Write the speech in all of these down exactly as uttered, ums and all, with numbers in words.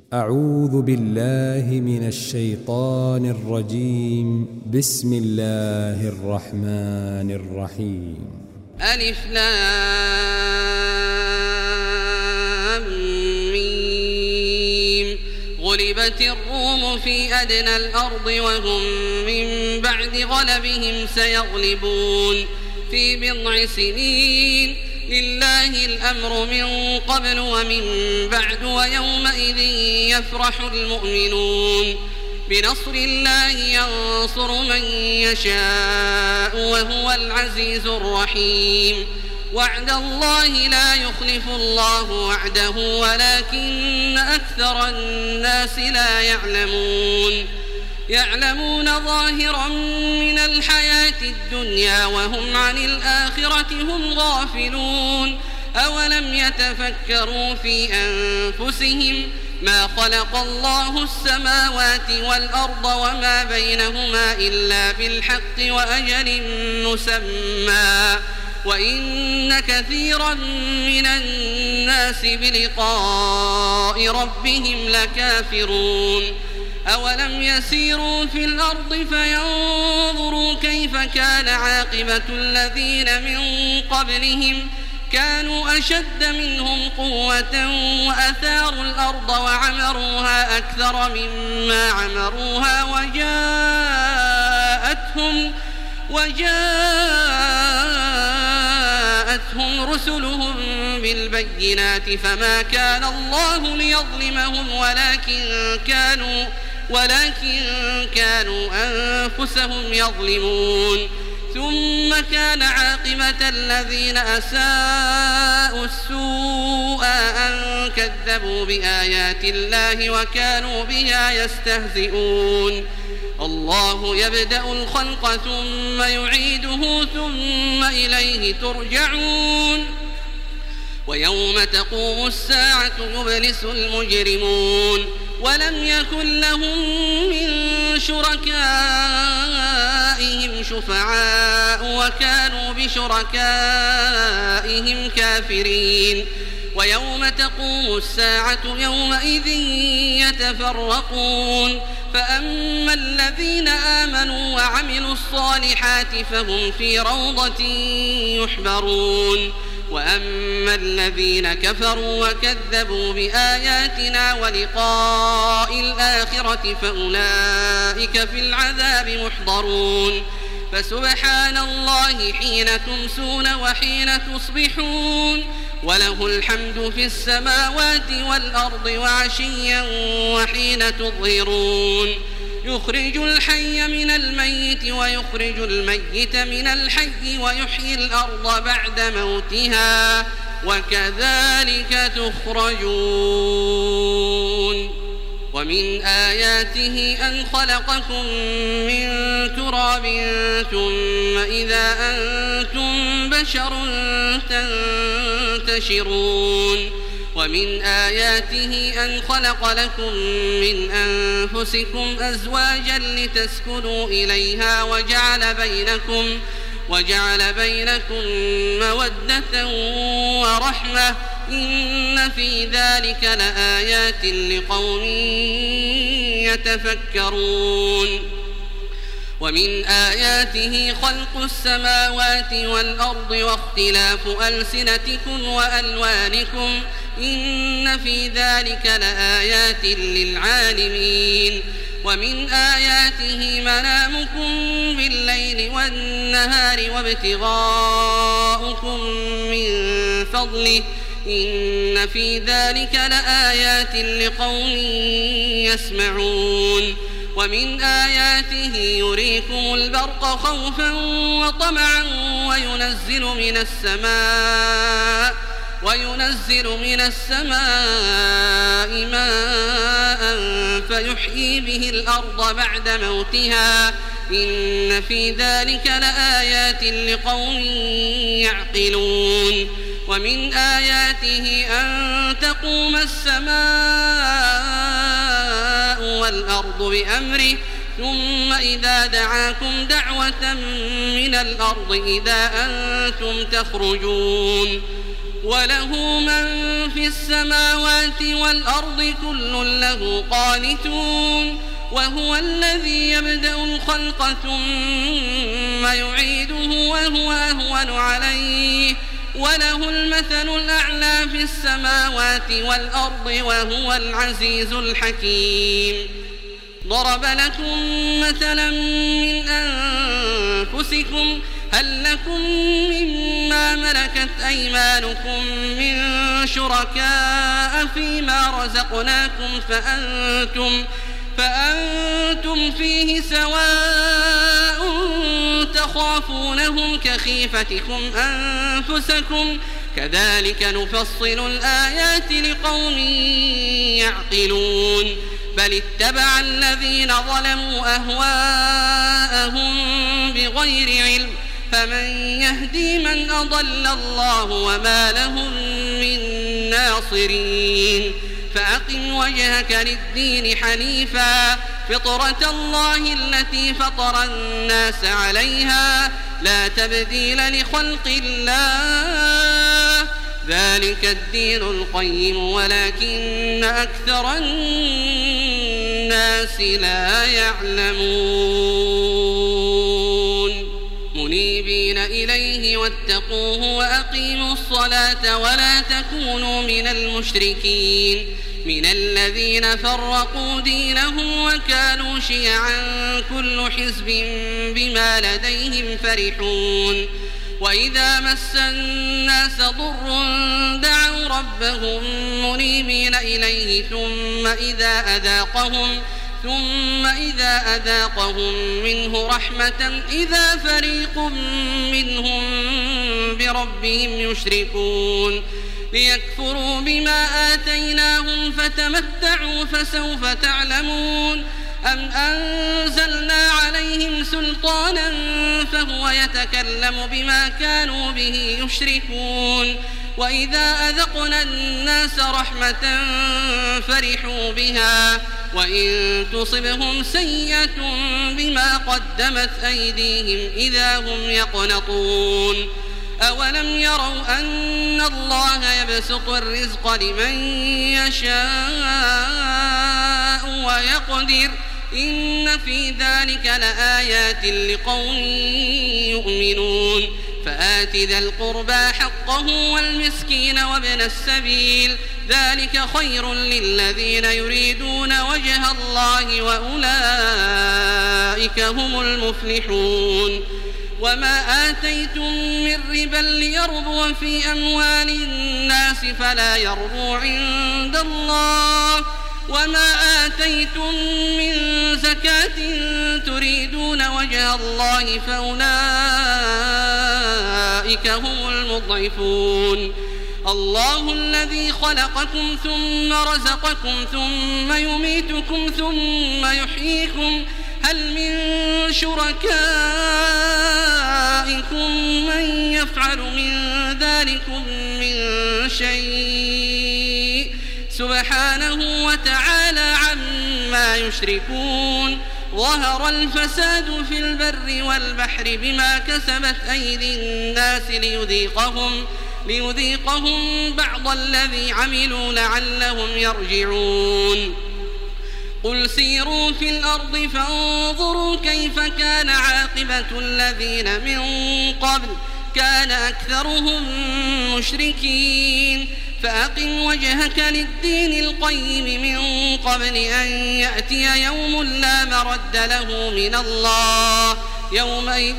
أعوذ بالله من الشيطان الرجيم. بسم الله الرحمن الرحيم. ألف لام ميم. غلبت الروم في أدنى الأرض وهم من بعد غلبهم سيغلبون في بضع سنين. لله الأمر من قبل ومن بعد ويومئذ يفرح المؤمنون. بنصر الله ينصر من يشاء وهو العزيز الرحيم. وعد الله لا يخلف الله وعده ولكن أكثر الناس لا يعلمون. يعلمون ظاهرا من الحياة الدنيا وهم عن الآخرة هم غافلون. أولم يتفكروا في أنفسهم ما خلق الله السماوات والأرض وما بينهما إلا بالحق وأجل مسمى وإن كثيرا من الناس بلقاء ربهم لكافرون. أولم يسيروا في الأرض فينظروا كيف كان عاقبة الذين من قبلهم كانوا أشد منهم قوة وأثاروا الأرض وعمروها أكثر مما عمروها وجاءتهم وجاءتهم رسلهم بالبينات فما كان الله ليظلمهم ولكن كانوا ولكن كانوا أنفسهم يظلمون. ثم كان عاقبة الذين أساءوا السوء أن كذبوا بآيات الله وكانوا بها يستهزئون. الله يبدأ الخلق ثم يعيده ثم إليه ترجعون. ويوم تقوم الساعة يبلس المجرمون ولم يكن لهم من شركائهم شفعاء وكانوا بشركائهم كافرين. ويوم تقوم الساعة يومئذ يتفرقون فأما الذين آمنوا وعملوا الصالحات فهم في روضة يحبرون وأما الذين كفروا وكذبوا بآياتنا ولقاء الآخرة فأولئك في العذاب محضرون. فسبحان الله حين تمسون وحين تصبحون وله الحمد في السماوات والأرض وعشيا وحين تظهرون. يخرج الحي من الميت ويخرج الميت من الحي ويحيي الأرض بعد موتها وكذلك تخرجون. ومن آياته أن خلقكم من تراب ثم إذا أنتم بشر تنتشرون. ومن آياته أن خلق لكم من أنفسكم أزواجا لتسكنوا إليها وجعل بينكم وجعل بينكم مودة ورحمة إن في ذلك لآيات لقوم يتفكرون. ومن آياته خلق السماوات والأرض واختلاف ألسنتكم وألوانكم إن في ذلك لآيات للعالمين. ومن آياته منامكم بالليل والنهار وابتغاؤكم من فضله إن في ذلك لآيات لقوم يسمعون. ومن آياته يريكم البرق خوفا وطمعا وينزل من السماء وينزل من السماء ماء فيحيي به الأرض بعد موتها إن في ذلك لآيات لقوم يعقلون. ومن آياته أن تقوم السماء والأرض بأمره ثم إذا دعاكم دعوة من الأرض إذا أنتم تخرجون. وله من في السماوات والأرض كل له قانتون وهو الذي يبدأ الخلق ثم يعيده وهو أهون عليه وله المثل الأعلى في السماوات والأرض وهو العزيز الحكيم. ضرب لكم مثلا من أنفسكم هل لكم مما ملكت أيمانكم من شركاء فيما رزقناكم فأنتم, فأنتم فيه سواء تخافونهم كخيفتكم أنفسكم كذلك نفصل الآيات لقوم يعقلون. بل اتبع الذين ظلموا أهواءهم بغير علم فمن يهدي من أضل الله وما لهم من ناصرين. فأقم وجهك للدين حنيفا فطرة الله التي فطر الناس عليها لا تبديل لخلق الله ذلك الدين القيم ولكن أكثر الناس لا يعلمون. منيبين إليه واتقوه وأقيموا الصلاة ولا تكونوا من المشركين من الذين فرقوا دينهم وكانوا شيعا كل حزب بما لديهم فرحون. وإذا مس الناس ضر دعوا ربهم منيبين إليه ثم إذا أذاقهم ثم إذا أذاقهم منه رحمة إذا فريق منهم بربهم يشركون. ليكفروا بما آتيناهم فتمتعوا فسوف تعلمون. أم أنزلنا عليهم سلطانا فهو يتكلم بما كانوا به يشركون. وإذا أذقنا الناس رحمة فرحوا بها وإن تصبهم سيئة بما قدمت أيديهم إذا هم يقنطون. أولم يروا أن الله يبسط الرزق لمن يشاء ويقدر إن في ذلك لآيات لقوم يؤمنون. فآت ذا القربى حقه والمسكين وابن السبيل ذلك خير للذين يريدون وجه الله وأولئك هم المفلحون. وما آتيتم من ربا ليربو في أموال الناس فلا يربو عند الله وما آتيتم من زكاة تريدون وجه الله فأولئك هم المضعفون. الله الذي خلقكم ثم رزقكم ثم يميتكم ثم يحييكم هل من شركائكم من يفعل من ذلكم من شيء سبحانه وتعالى عما يشركون. ظهر الفساد في البر والبحر بما كسبت أيدي الناس ليذيقهم, ليذيقهم بعض الذي عملوا لعلهم يرجعون. قل سيروا في الأرض فانظروا كيف كان عاقبة الذين من قبل كان أكثرهم مشركين. فأقم وجهك للدين القيم من قبل أن يأتي يوم لا مرد له من الله يومئذ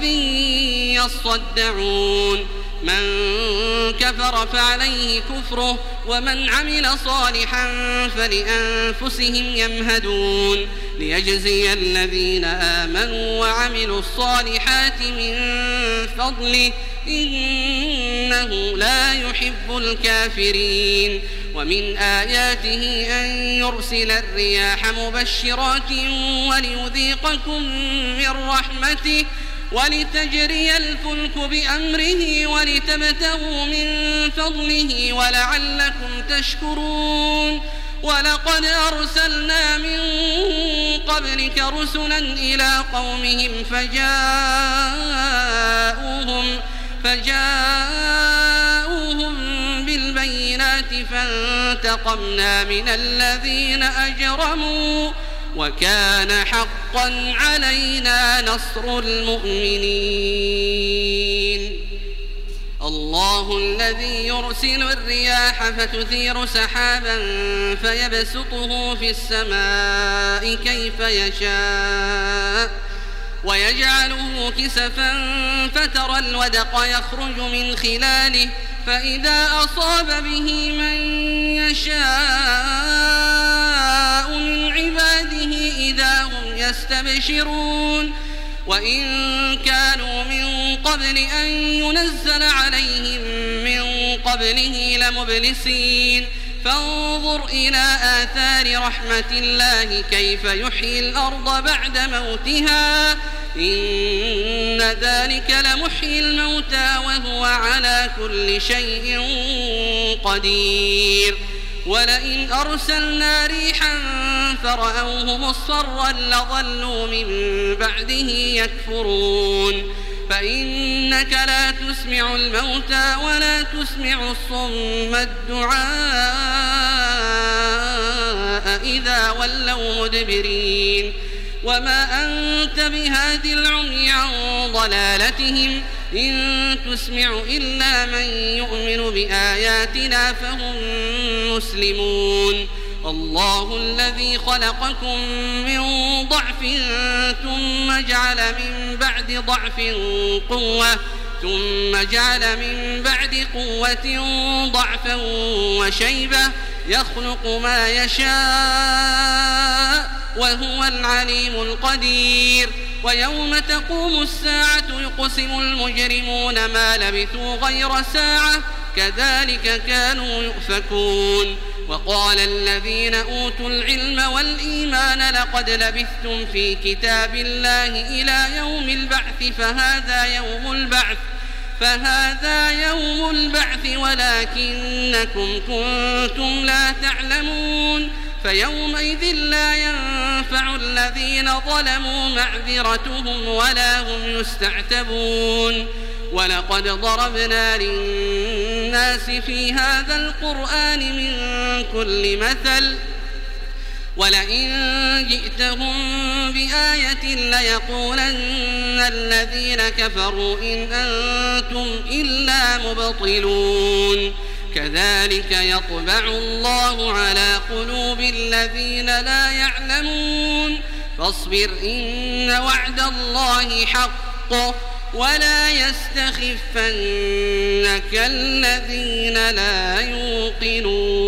يصدعون. من كفر فعليه كفره ومن عمل صالحا فلأنفسهم يمهدون. ليجزي الذين آمنوا وعملوا الصالحات من فضله إنه لا يحب الكافرين. ومن آياته أن يرسل الرياح مبشرات وليذيقكم من رحمته ولتجري الفلك بأمره ولتبتغوا من فضله ولعلكم تشكرون. ولقد أرسلنا من قبلك رسلا إلى قومهم فجاءوهم, فجاءوهم فانتقمنا من الذين أجرموا وكان حقا علينا نصر المؤمنين. الله الذي يرسل الرياح فتثير سحابا فيبسطه في السماء كيف يشاء ويجعله كسفا فترى الودق يخرج من خلاله فإذا أصاب به من يشاء من عباده إذا هم يستبشرون. وإن كانوا من قبل أن ينزل عليهم من قبله لمبلسين فانظر إلى آثار رحمة الله كيف يحيي الأرض بعد موتها إن ذلك لمحيي الموتى وهو على كل شيء قدير. ولئن أرسلنا ريحا فرأوه مصفرا لظلوا من بعده يكفرون. فإنك لا تسمع الموتى ولا تسمع الصم الدعاء إذا ولوا مدبرين. وما أنت بهاد العمي عن ضلالتهم إن تسمع إلا من يؤمن بآياتنا فهم مسلمون. الله الذي خلقكم من ضعف ثم جعل من بعد ضعف قوة ثم جعل من بعد قوة ضعفا وشيبة يخلق ما يشاء وهو العليم القدير. ويوم تقوم الساعة يقسم المجرمون ما لبثوا غير ساعة كذلك كانوا يؤفكون. وقال الذين أوتوا العلم والإيمان لقد لبثتم في كتاب الله إلى يوم البعث فهذا يوم البعث فهذا يوم البعث ولكنكم كنتم لا تعلمون. فيومئذ لا ينفع الذين ظلموا معذرتهم ولا هم يستعتبون. ولقد ضربنا للناس في هذا القرآن من كل مثل ولئن جئتهم بآية ليقولن الذين كفروا إن أنتم إلا مبطلون. كذلك يطبع الله على قلوب الذين لا يعلمون. فاصبر إن وعد الله حق ولا يستخفنك الذين لا يوقنون.